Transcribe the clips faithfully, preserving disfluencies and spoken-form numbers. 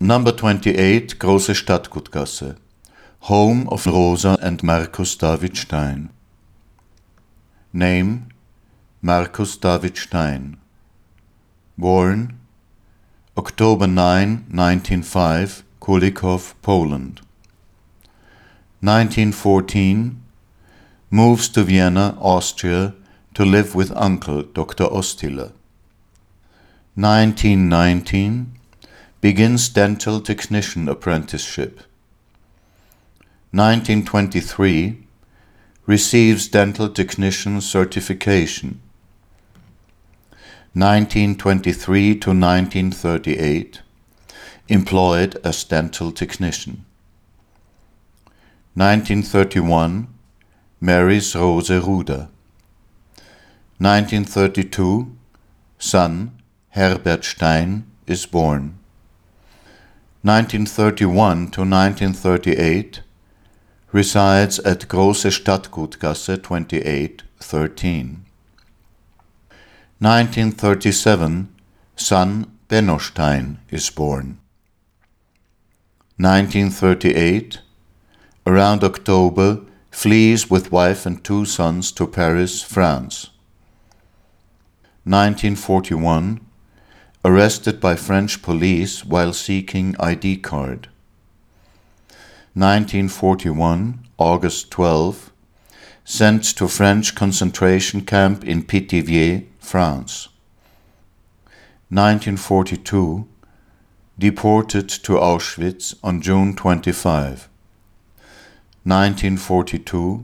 Number twenty-eight, Große Stadtgutgasse, home of Rosa and Markus David Stein. Name, Markus David Stein. Born, October ninth, nineteen oh five, Kulikow, Poland. nineteen fourteen, moves to Vienna, Austria, to live with uncle, Doctor Ostiller. nineteen nineteen, begins dental technician apprenticeship. nineteen twenty-three, receives dental technician certification. nineteen twenty-three to nineteen thirty-eight, employed as dental technician. nineteen thirty-one, marries Rose Ruder. nineteen thirty-two, son Herbert Stein is born. nineteen thirty-one to nineteen thirty-eight, resides at Große Stadtgutgasse twenty-eight, thirteen. nineteen thirty-seven, son Benno Stein is born. nineteen thirty-eight, around October, flees with wife and two sons to Paris, France. nineteen forty-one, arrested by French police while seeking I D card. nineteen forty-one, August twelfth, sent to French concentration camp in Pithiviers, France. nineteen forty-two, deported to Auschwitz on June twenty-fifth. nineteen forty-two,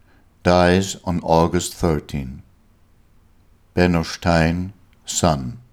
dies on August thirteenth. Benno Stein, son.